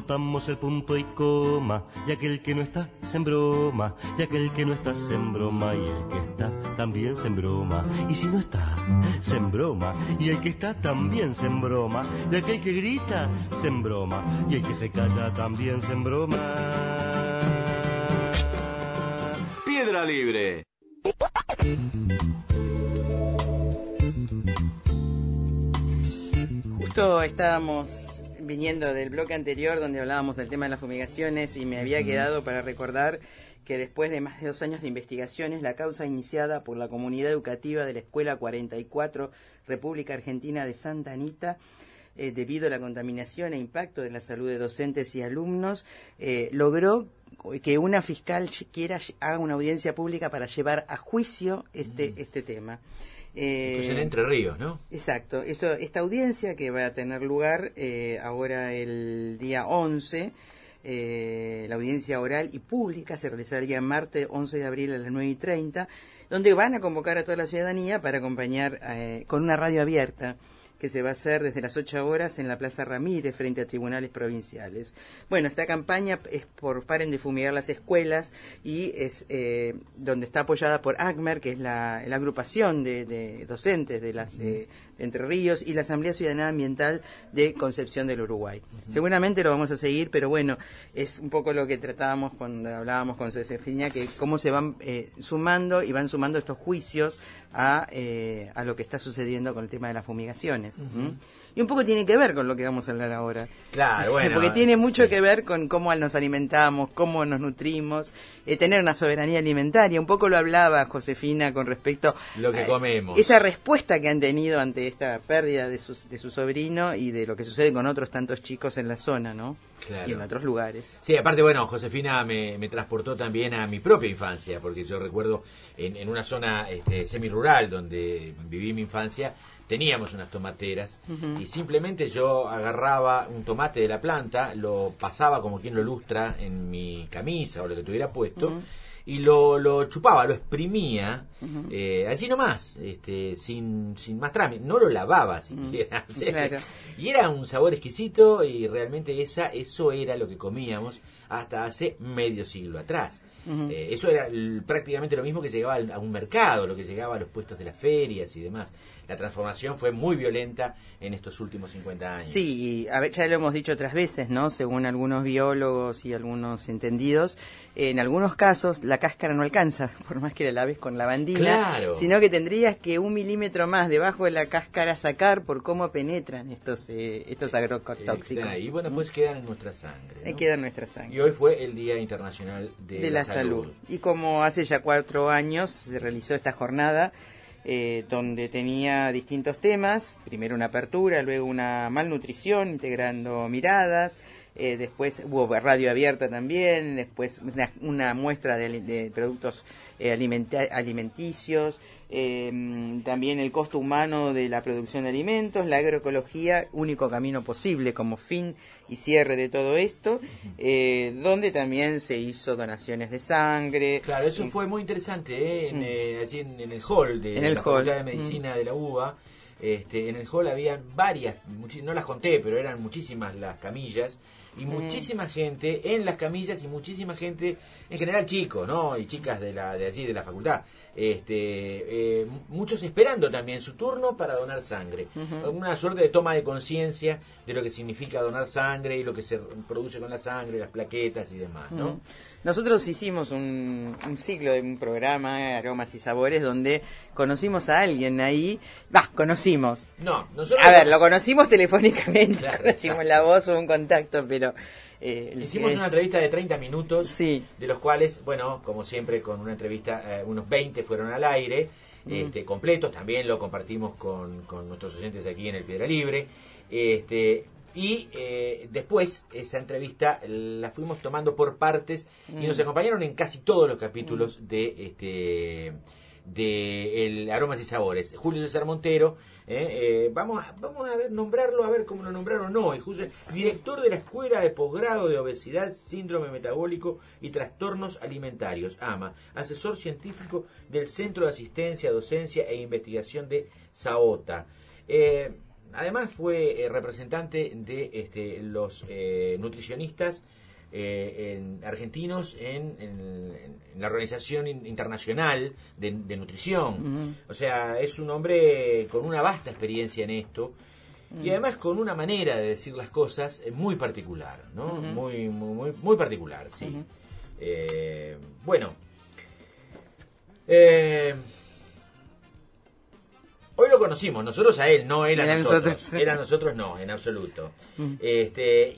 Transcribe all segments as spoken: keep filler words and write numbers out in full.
contamos el punto y coma, y aquel que no está se embroma, y aquel que no está se embroma, y el que está también se embroma, y si no está, se embroma, y el que está también se embroma, y aquel que grita se embroma, y el que se calla también se embroma. Piedra Libre. Justo estábamos viniendo del bloque anterior donde hablábamos del tema de las fumigaciones y me había quedado para recordar que después de más de dos años de investigaciones, la causa iniciada por la comunidad educativa de la Escuela cuarenta y cuatro, República Argentina de Santa Anita, eh, debido a la contaminación e impacto de la salud de docentes y alumnos, eh, logró que una fiscal quiera haga una audiencia pública para llevar a juicio este, mm. este tema. Eh, Esto es en Entre Ríos, ¿no? Exacto. Esto, esta audiencia que va a tener lugar eh, ahora el día once, eh, la audiencia oral y pública se realizará el día martes once de abril a las nueve y treinta, donde van a convocar a toda la ciudadanía para acompañar eh, con una radio abierta que se va a hacer desde las ocho horas en la Plaza Ramírez frente a tribunales provinciales. Bueno, esta campaña es por Paren de Fumigar las Escuelas y es eh, donde está apoyada por ACMER, que es la, la agrupación de, de docentes de, la, de Entre Ríos, y la Asamblea Ciudadana Ambiental de Concepción del Uruguay. Uh-huh. Seguramente lo vamos a seguir, pero bueno, es un poco lo que tratábamos cuando hablábamos con Josefina, que cómo se van eh, sumando y van sumando estos juicios a, eh, a lo que está sucediendo con el tema de las fumigaciones. Uh-huh. ¿Mm? Y un poco tiene que ver con lo que vamos a hablar ahora. Claro, bueno. Porque tiene mucho sí. que ver con cómo nos alimentamos, cómo nos nutrimos, eh, tener una soberanía alimentaria. Un poco lo hablaba Josefina con respecto lo que a comemos. Esa respuesta que han tenido ante esta pérdida de su, de su sobrino y de lo que sucede con otros tantos chicos en la zona, ¿no? Claro. Y en otros lugares. Sí, aparte, bueno, Josefina me, me transportó también a mi propia infancia, porque yo recuerdo en, en una zona este, semirural donde viví mi infancia, teníamos unas tomateras uh-huh. y simplemente yo agarraba un tomate de la planta, lo pasaba como quien lo lustra en mi camisa o lo que tuviera puesto, uh-huh. y lo, lo chupaba, lo exprimía, uh-huh. eh, así nomás, este, sin, sin más trámite, no lo lavaba siquiera. Uh-huh. Claro. Y era un sabor exquisito y realmente esa, eso era lo que comíamos hasta hace medio siglo atrás. Uh-huh. Eh, eso era l- prácticamente lo mismo que llegaba al, a un mercado, lo que llegaba a los puestos de las ferias y demás. La transformación fue muy violenta en estos últimos cincuenta años. Sí, y a ver, ya lo hemos dicho otras veces, ¿no? Según algunos biólogos y algunos entendidos, en algunos casos la cáscara no alcanza, por más que la laves con lavandina, claro. sino que tendrías que un milímetro más debajo de la cáscara sacar por cómo penetran estos eh, estos agrotóxicos. Y bueno, pues quedan en nuestra sangre, ¿no? Quedan en nuestra sangre. Y hoy fue el Día Internacional de, de la, la salud. salud. Y como hace ya cuatro años se realizó esta jornada, Eh, donde tenía distintos temas, primero una apertura, luego una malnutrición, integrando miradas, eh, después hubo radio abierta también, después una, una muestra de, de productos eh, alimenta- alimenticios, eh, también el costo humano de la producción de alimentos, la agroecología, único camino posible como fin y cierre de todo esto, eh, donde también se hizo donaciones de sangre. Claro, eso fue muy interesante, ¿eh? en, mm. eh, allí en, en el hall de, en de el la hall. Facultad de Medicina mm. de la U B A. Este, en el hall había varias, muchi- no las conté, pero eran muchísimas las camillas y mm. muchísima gente en las camillas y muchísima gente, en general chicos, ¿no? Y chicas de la de allí de la facultad, este, eh, muchos esperando también su turno para donar sangre. Uh-huh. Una suerte de toma de conciencia de lo que significa donar sangre y lo que se produce con la sangre, las plaquetas y demás, ¿no? Uh-huh. Nosotros hicimos un, un ciclo de un programa, Aromas y Sabores, donde conocimos a alguien ahí. Va, conocimos. No, nosotros... A ver, lo conocimos telefónicamente, claro, conocimos exacto. la voz o un contacto, pero... Eh, Hicimos eh, una entrevista de treinta minutos, sí. de los cuales, bueno, como siempre, con una entrevista, eh, unos veinte fueron al aire, mm. este, completos. También lo compartimos con, con nuestros oyentes aquí en el Piedra Libre. Este... Y eh, después esa entrevista la fuimos tomando por partes mm. y nos acompañaron en casi todos los capítulos mm. de este de el Aromas y Sabores. Julio César Montero, eh, eh, vamos a, vamos a ver nombrarlo, a ver cómo lo nombraron o no. Julio, sí. Director de la Escuela de Posgrado de Obesidad, Síndrome Metabólico y Trastornos Alimentarios, A M A. Asesor científico del Centro de Asistencia, Docencia e Investigación de SAOTA. Eh, además fue eh, representante de este, los eh, nutricionistas eh, en, argentinos en, en, en la Organización Internacional de, de Nutrición. Uh-huh. O sea, es un hombre con una vasta experiencia en esto. Y además con una manera de decir las cosas muy particular, ¿no? Uh-huh. Muy, muy, muy, muy particular, sí. Uh-huh. Eh, bueno, eh, hoy lo conocimos, nosotros a él, no él a nosotros. nosotros. Él a nosotros no, en absoluto. Uh-huh. Este,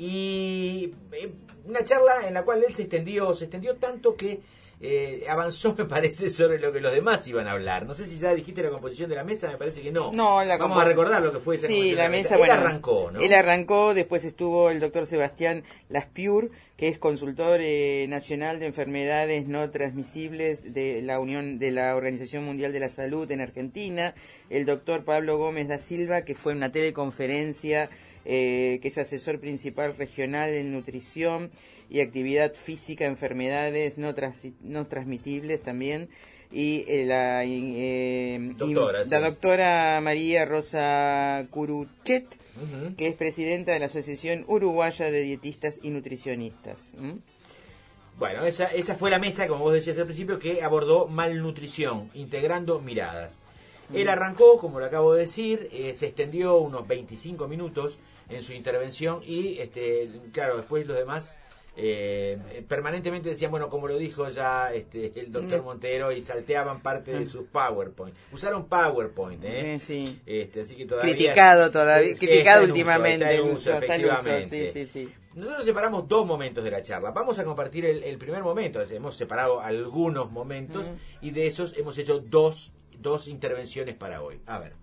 y eh, una charla en la cual él se extendió, se extendió tanto que Eh, avanzó, me parece, sobre lo que los demás iban a hablar. No sé si ya dijiste la composición de la mesa, me parece que no. No, la Vamos compos- a recordar lo que fue esa sí, la mesa. Él bueno, arrancó, ¿no? Él arrancó, después estuvo el doctor Sebastián Laspiur, que es consultor eh, nacional de enfermedades no transmisibles de la Unión de la Organización Mundial de la Salud en Argentina, el doctor Pablo Gómez da Silva, que fue en una teleconferencia, eh, que es asesor principal regional en nutrición y actividad física, enfermedades no, trans, no transmitibles también, y eh, la, eh, doctora, y, sí. la doctora María Rosa Curuchet, uh-huh. que es presidenta de la Asociación Uruguaya de Dietistas y Nutricionistas. ¿Mm? Bueno, esa, esa fue la mesa, como vos decías al principio, que abordó malnutrición, integrando miradas. Uh-huh. Él arrancó, como lo acabo de decir, eh, se extendió unos veinticinco minutos en su intervención y, este, claro, después los demás eh, permanentemente decían, bueno, como lo dijo ya este, el doctor Montero, y salteaban parte de sus PowerPoint. Usaron PowerPoint, ¿eh? Sí. Este, así que todavía... Criticado todavía, es, criticado está últimamente. Uso, está en uso, uso, está el uso, efectivamente. sí, sí, sí. Nosotros separamos dos momentos de la charla. Vamos a compartir el, el primer momento. Hemos separado algunos momentos uh-huh. y de esos hemos hecho dos, dos intervenciones para hoy. A ver.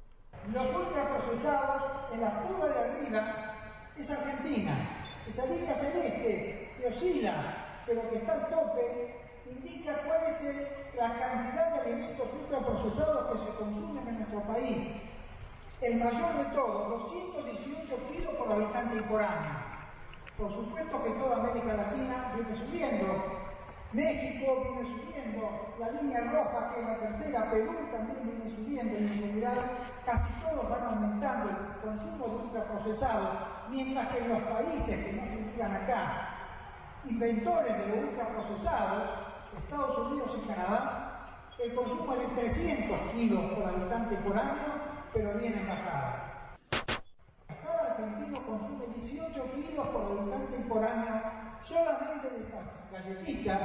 Los ultraprocesados, en la curva de arriba, es Argentina. Esa línea celeste que oscila, pero que está al tope, indica cuál es el, la cantidad de alimentos ultraprocesados que se consumen en nuestro país. El mayor de todos, doscientos dieciocho kilos por habitante y por año. Por supuesto que toda América Latina viene subiendo. México viene subiendo, la línea roja, que es la tercera, Perú también viene subiendo, y en general casi todos van aumentando el consumo de ultraprocesados, mientras que en los países que no figuran acá, inventores de lo ultraprocesado, Estados Unidos y Canadá, el consumo es de trescientos kilos por habitante por año, pero viene en bajada. Cada argentino consume dieciocho kilos por habitante por año solamente de estas galletitas.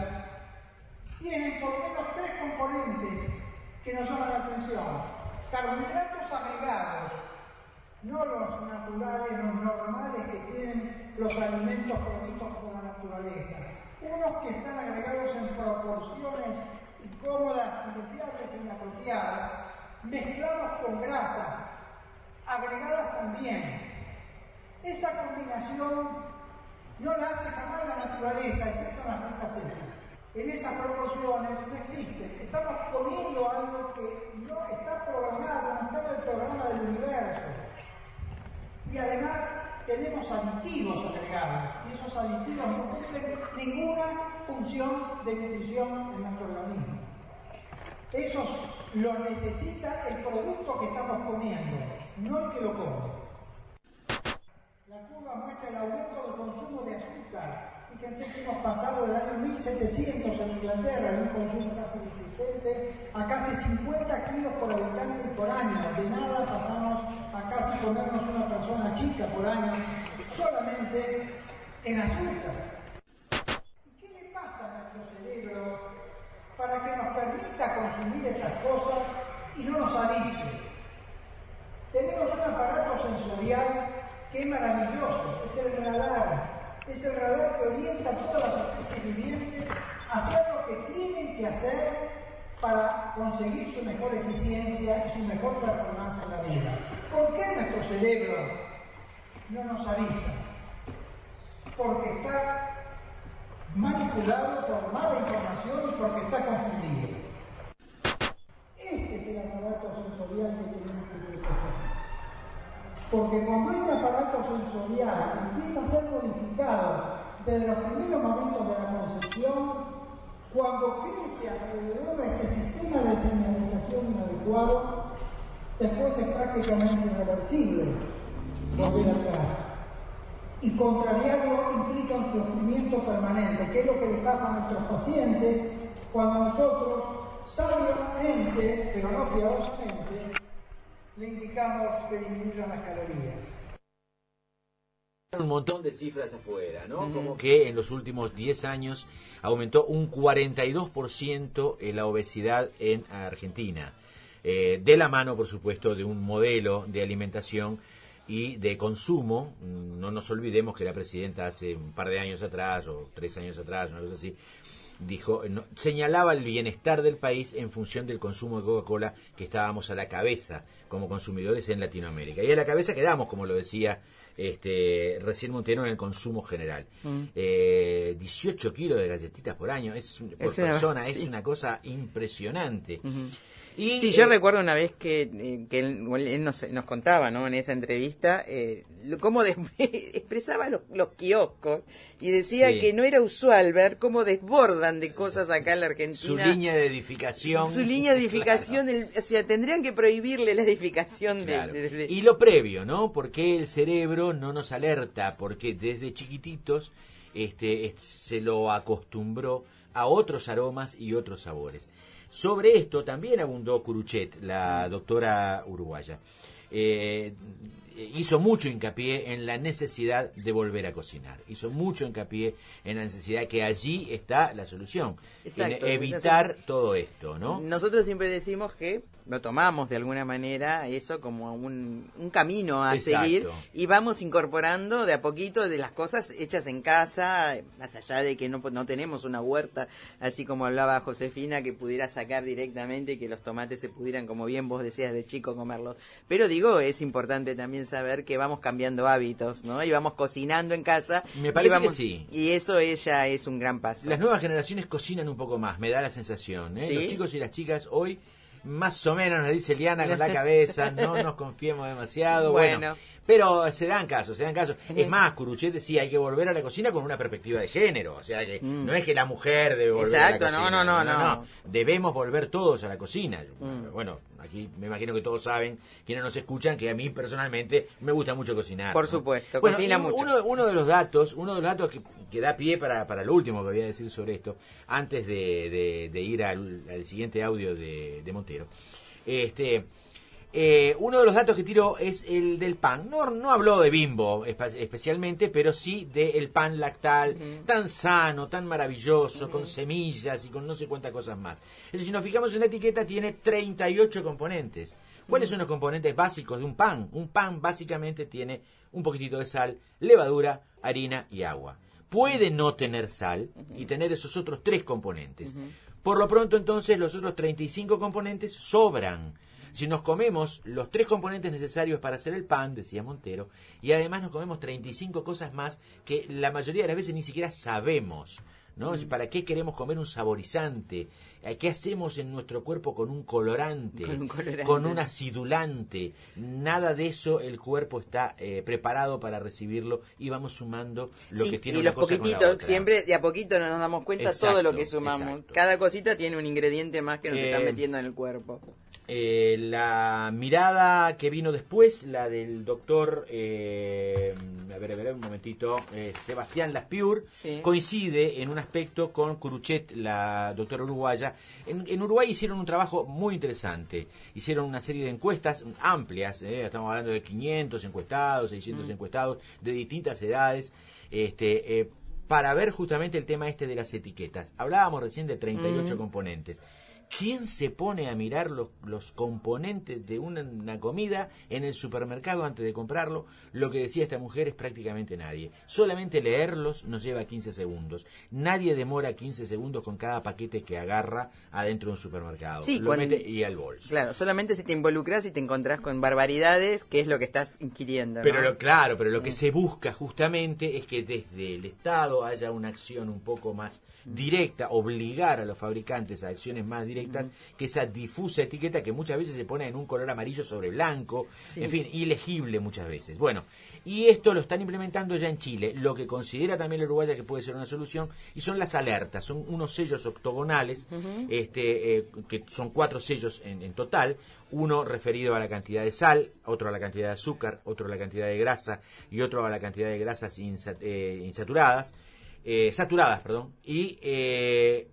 Tienen por lo menos tres componentes que nos llaman la atención. Carbohidratos agregados, no los naturales, los normales que tienen los alimentos provistos por la naturaleza. Unos que están agregados en proporciones incómodas, indeseables e inapropiadas, mezclados con grasas, agregadas también. Esa combinación no la hace jamás la naturaleza, excepto en las frutas secas. En esas proporciones no existen. Estamos comiendo algo que no está programado, no está en el programa del universo. Y además tenemos aditivos agregados, y esos aditivos no cumplen ninguna función de nutrición en nuestro organismo. Esos lo necesita el producto que estamos comiendo, no el que lo come. La curva muestra el aumento del consumo de azúcar. Fíjense que hemos pasado del año mil setecientos en Inglaterra, en un consumo casi inexistente, a casi cincuenta kilos por habitante y por año. De nada pasamos a casi comernos una persona chica por año, solamente en azúcar. ¿Y qué le pasa a nuestro cerebro para que nos permita consumir estas cosas y no nos avise? Tenemos un aparato sensorial que es maravilloso, es el radar. Es el radar que orienta a todas las especies vivientes a hacer lo que tienen que hacer para conseguir su mejor eficiencia y su mejor performance en la vida. ¿Por qué nuestro cerebro no nos avisa? Porque está manipulado por mala información y porque está confundido. Este es el aparato sensorial que tenemos que proteger. Porque cuando este aparato sensorial empieza a ser modificado desde los primeros momentos de la concepción, cuando crece alrededor de este sistema de señalización inadecuado, después es prácticamente irreversible volver atrás. Y contrariarlo implica un sufrimiento permanente, que es lo que le pasa a nuestros pacientes cuando nosotros, sabiamente, pero no piadosamente, le indicamos que disminuyan las calorías. Un montón de cifras afuera, ¿no? Mm. Como que en los últimos diez años aumentó un cuarenta y dos por ciento la obesidad en Argentina. Eh, de la mano, por supuesto, de un modelo de alimentación y de consumo. No nos olvidemos que la presidenta hace un par de años atrás, o tres años atrás, una cosa así, dijo, no, señalaba el bienestar del país en función del consumo de Coca-Cola, que estábamos a la cabeza como consumidores en Latinoamérica. Y a la cabeza quedamos, como lo decía este recién Montero, en el consumo general. Mm. Eh, dieciocho kilos de galletitas por año, es por Ese, persona, sí. Es una cosa impresionante. Uh-huh. Y, sí, yo eh, recuerdo una vez que, eh, que él, él nos, nos contaba, ¿no?, en esa entrevista, eh, cómo des, expresaba los, los kioscos y decía sí. que no era usual ver cómo desbordan de cosas acá en la Argentina. Su línea de edificación. Su, su línea de edificación, claro. el, o sea, tendrían que prohibirle la edificación de, claro. de, de, de... Y lo previo, ¿no? Porque el cerebro no nos alerta, porque desde chiquititos este, se lo acostumbró a otros aromas y otros sabores. Sobre esto también abundó Curuchet, la doctora uruguaya. Eh, hizo mucho hincapié en la necesidad de volver a cocinar. Hizo mucho hincapié en la necesidad que allí está la solución. Exacto, en evitar nosotros, todo esto, ¿no? Nosotros siempre decimos que lo tomamos de alguna manera eso como un, un camino a Exacto. seguir y vamos incorporando de a poquito de las cosas hechas en casa, más allá de que no, no tenemos una huerta, así como hablaba Josefina, que pudiera sacar directamente y que los tomates se pudieran, como bien vos decías de chico, comerlos. Pero digo, es importante también saber que vamos cambiando hábitos, ¿no? Y vamos cocinando en casa. Me parece y vamos, que sí. Y eso ya es un gran paso. Las nuevas generaciones cocinan un poco más, me da la sensación, ¿eh? ¿Sí? Los chicos y las chicas hoy más o menos, nos dice Liana con la cabeza, no nos confiemos demasiado, bueno, bueno pero se dan casos, se dan casos. Es más, Curuchet decía, hay que volver a la cocina con una perspectiva de género, o sea que mm. no es que la mujer debe volver Exacto, a la cocina. no, no, no, no, no, no. Debemos volver todos a la cocina. Mm. Bueno, aquí me imagino que todos saben, quienes nos escuchan, que a mí personalmente me gusta mucho cocinar. Por ¿no? supuesto, bueno, cocina mucho. Uno, uno de los datos, uno de los datos que, que da pie para, para lo último que voy a decir sobre esto, antes de, de, de ir al, al siguiente audio de, de Montero. Este, eh, uno de los datos que tiró es el del pan. No, no habló de Bimbo espe- especialmente, pero sí del pan lactal, uh-huh. tan sano, tan maravilloso, uh-huh. con semillas y con no sé cuántas cosas más. Entonces, si nos fijamos en la etiqueta, tiene treinta y ocho componentes. ¿Cuáles uh-huh. son los componentes básicos de un pan? Un pan básicamente tiene un poquitito de sal, levadura, harina y agua. Puede no tener sal uh-huh. y tener esos otros tres componentes. Uh-huh. Por lo pronto, entonces, los otros treinta y cinco componentes sobran. Si nos comemos los tres componentes necesarios para hacer el pan, decía Montero, y además nos comemos treinta y cinco cosas más que la mayoría de las veces ni siquiera sabemos, ¿no? Mm. ¿Para qué queremos comer un saborizante? ¿Qué hacemos en nuestro cuerpo con un colorante? Con un, colorante. Con un acidulante. Nada de eso el cuerpo está eh, preparado para recibirlo y vamos sumando lo sí, que tiene y una los cosa poquititos, con la otra. Siempre de a poquito nos damos cuenta exacto, todo lo que sumamos. Exacto. Cada cosita tiene un ingrediente más que nos eh, están metiendo en el cuerpo. Eh, la mirada que vino después, la del doctor, eh, a ver, a ver, un momentito, eh, Sebastián Laspiur, sí. coincide en un aspecto con Curuchet, la doctora uruguaya. En, en Uruguay hicieron un trabajo muy interesante. Hicieron una serie de encuestas amplias, eh, estamos hablando de quinientos encuestados, seiscientos mm. encuestados, de distintas edades, este, eh, para ver justamente el tema este de las etiquetas. Hablábamos recién de treinta y ocho mm. componentes. ¿Quién se pone a mirar los, los componentes de una, una comida en el supermercado antes de comprarlo? Lo que decía esta mujer es prácticamente nadie. Solamente leerlos nos lleva quince segundos. Nadie demora quince segundos con cada paquete que agarra adentro de un supermercado. Sí, lo cuando, mete y al bolso. Claro, solamente si te involucras y te encontrás con barbaridades, que es lo que estás inquiriendo, ¿no? Pero lo, claro, pero lo que mm. se busca justamente es que desde el Estado haya una acción un poco más directa, obligar a los fabricantes a acciones más directas arquitectas, uh-huh. que esa difusa etiqueta que muchas veces se pone en un color amarillo sobre blanco, sí. en fin, ilegible muchas veces. Bueno, y esto lo están implementando ya en Chile, lo que considera también la uruguaya que puede ser una solución, y son las alertas, son unos sellos octogonales, uh-huh. este, eh, que son cuatro sellos en, en total, uno referido a la cantidad de sal, otro a la cantidad de azúcar, otro a la cantidad de grasa y otro a la cantidad de grasas insat- eh, insaturadas, eh, saturadas, perdón, y eh,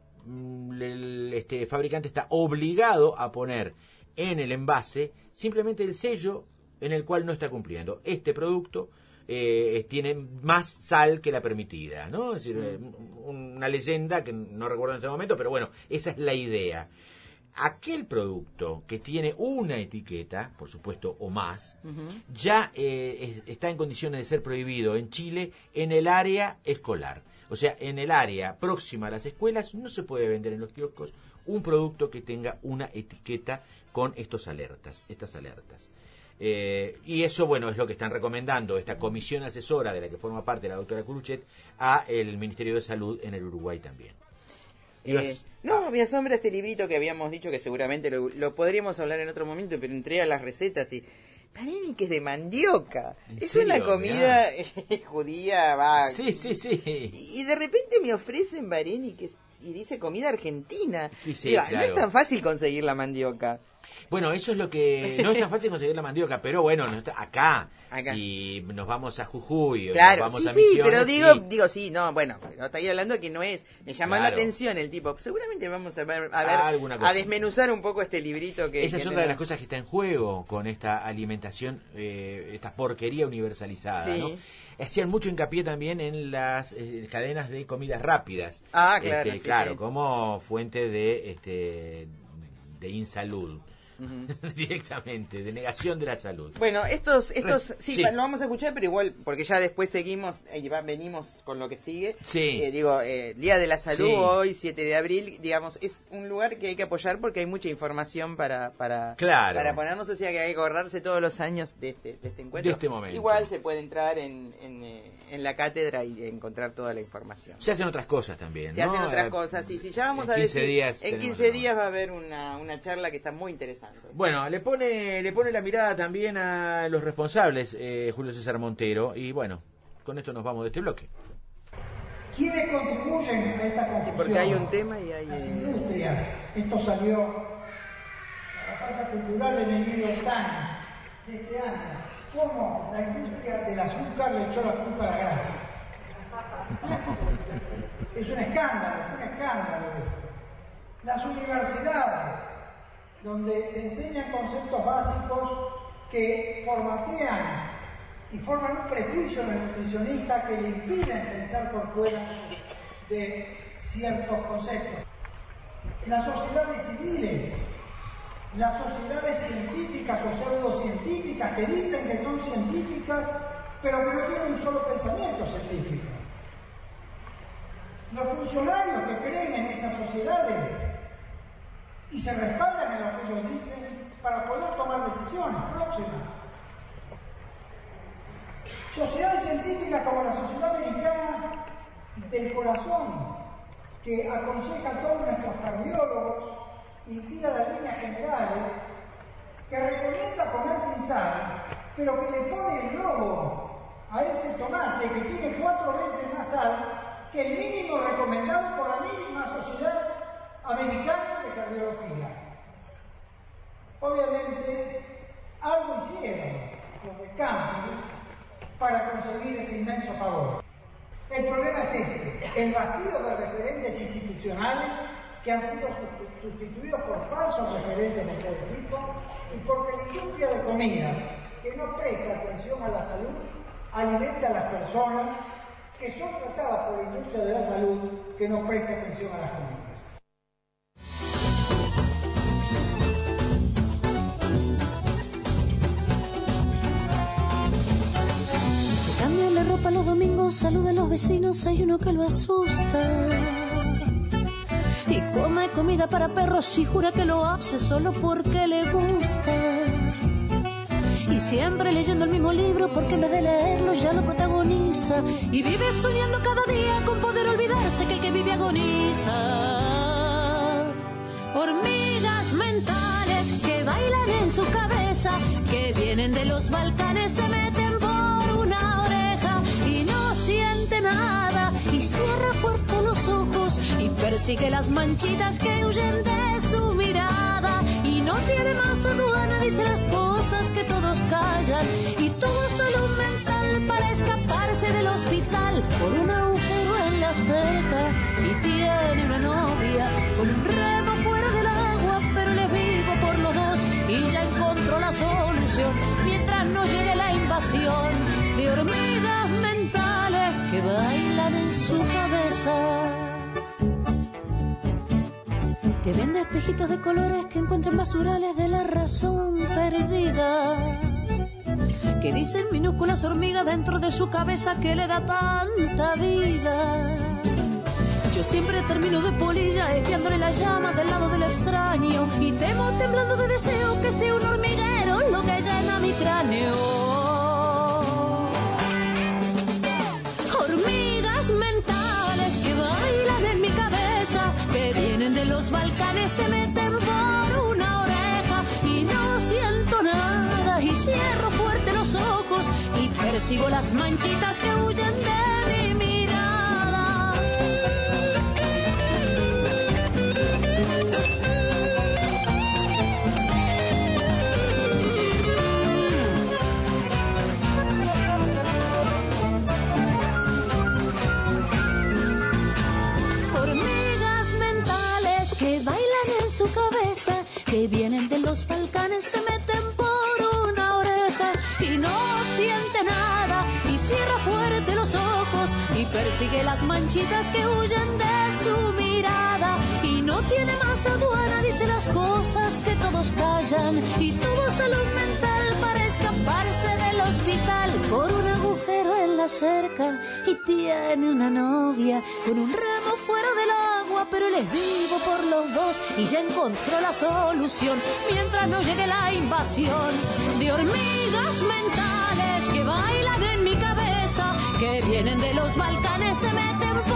el este, fabricante está obligado a poner en el envase simplemente el sello en el cual no está cumpliendo. Este producto eh, tiene más sal que la permitida, ¿no? Es decir, mm. una leyenda que no recuerdo en este momento, pero bueno, esa es la idea. Aquel producto que tiene una etiqueta, por supuesto, o más, uh-huh. ya eh, es, está en condiciones de ser prohibido en Chile en el área escolar. O sea, en el área próxima a las escuelas no se puede vender en los kioscos un producto que tenga una etiqueta con estos alertas, estas alertas. Eh, y eso, bueno, es lo que están recomendando esta comisión asesora de la que forma parte la doctora Curuchet a el Ministerio de Salud en el Uruguay también. Eh, no, me asombra este librito que habíamos dicho que seguramente lo, lo podríamos hablar en otro momento, pero entré a las recetas y paréniques de mandioca. Es serio? Una comida eh, judía, va. Sí, sí, sí. Y, y de repente me ofrecen varéniques y dice comida argentina. Sí, sí, Digo, claro. No es tan fácil conseguir la mandioca. Bueno, eso es lo que... No es tan fácil conseguir la mandioca, pero bueno, no está, acá, acá, si nos vamos a Jujuy, claro, nos vamos sí, a sí, Misiones... pero digo, sí. digo, sí, no, bueno, pero estoy hablando que no es... Me llamó claro. la atención el tipo. Seguramente vamos a ver, a, ver, ah, a desmenuzar un poco este librito que... Esa que es otra de las cosas que está en juego con esta alimentación, eh, esta porquería universalizada, sí. ¿no? Hacían mucho hincapié también en las eh, cadenas de comidas rápidas. Ah, claro. Este, sí, claro, sí. como fuente de, este, de insalud. Uh-huh. Directamente, de negación de la salud. Bueno, estos, estos Re, sí, sí, lo vamos a escuchar, pero igual, porque ya después seguimos, eh, venimos con lo que sigue. Sí. Eh, digo, eh, Día de la Salud, sí. hoy, siete de abril, digamos, es un lugar que hay que apoyar porque hay mucha información para para, claro. para ponernos, o sea que hay que acordarse todos los años de este, de este encuentro. De este momento. Igual se puede entrar en, en, eh, en la cátedra y encontrar toda la información. Se hacen otras cosas también, Se ¿no? hacen otras eh, cosas, sí, sí, ya vamos en a quince decir. Días en quince tenemos, días va a haber una, una charla que está muy interesante. Bueno, le pone le pone la mirada también a los responsables, eh, Julio César Montero, y bueno, con esto nos vamos de este bloque. ¿Quiénes contribuyen a esta confusión? Sí, porque hay un tema y hay... Las industrias. Esto salió a la prensa cultural en el New York Times de este año. ¿Cómo la industria del azúcar le echó la culpa a las grasas? Es un escándalo, es un escándalo esto. Las universidades, donde se enseñan conceptos básicos que formatean y forman un prejuicio en el nutricionista que le impiden pensar por fuera de ciertos conceptos. Las sociedades civiles, las sociedades científicas o pseudocientíficas que dicen que son científicas, pero que no tienen un solo pensamiento científico. Los funcionarios que creen en esas sociedades y se respaldan en lo que ellos dicen para poder tomar decisiones próximas. Sociedades científicas como la Sociedad Americana del Corazón, que aconseja a todos nuestros cardiólogos y tira las líneas generales, que recomienda comer sin sal, pero que le pone el logo a ese tomate que tiene cuatro veces más sal que el mínimo recomendado por la misma Sociedad Americana de Cardiología. Obviamente, algo hicieron los de Campbell para conseguir ese inmenso favor. El problema es este, el vacío de referentes institucionales que han sido sustituidos por falsos referentes de todo tipo y porque la industria de comida, que no presta atención a la salud, alimenta a las personas que son tratadas por la industria de la salud, que no presta atención a las comidas. Cambia la ropa los domingos, saluda a los vecinos, hay uno que lo asusta. Y come comida para perros y jura que lo hace solo porque le gusta. Y siempre leyendo el mismo libro porque en vez de leerlo ya lo protagoniza. Y vive soñando cada día con poder olvidarse que el que vive agoniza. Por hormigas mentales que bailan en su cabeza, que vienen de los Balcanes, se meten por una oreja y no siente nada y cierra fuerte los ojos y persigue las manchitas que huyen de su mirada y no tiene más aduana, dice las cosas que todos callan y tuvo salud mental para escaparse del hospital por un agujero en la cerca y tiene una novia con un remo fuera del agua, pero él es vivo por los dos y ya encontró la solución mientras no llegue la invasión de hormigas mentales que bailan en su cabeza, que vende espejitos de colores que encuentran basurales de la razón perdida, que dicen minúsculas hormigas dentro de su cabeza que le da tanta vida. Yo siempre termino de polilla espiándole la llama del lado del extraño y temo temblando de deseo que sea un hormiguero lo que llena mi cráneo. Hormigas mentales que bailan en mi cabeza, que vienen de los Balcanes, se meten por una oreja y no siento nada y cierro fuerte los ojos y persigo las manchitas que huyen de mi mirada. Hormigas mentales que bailan en su cabeza, que vienen de los Balcanes, se meten por una oreja y no siente nada y cierra fuerte los ojos y persigue las manchitas que huyen de su mirada y no tiene más aduana, dice las cosas que todos callan y tuvo salud mental para escaparse del hospital por un agujero en la cerca y tiene una novia con un remo fuera del agua, pero él es vivo por los dos y ya encontró la solución mientras no llegue la invasión de hormigas mentales que bailan en mi cabeza, que vienen de los Balcanes, se meten por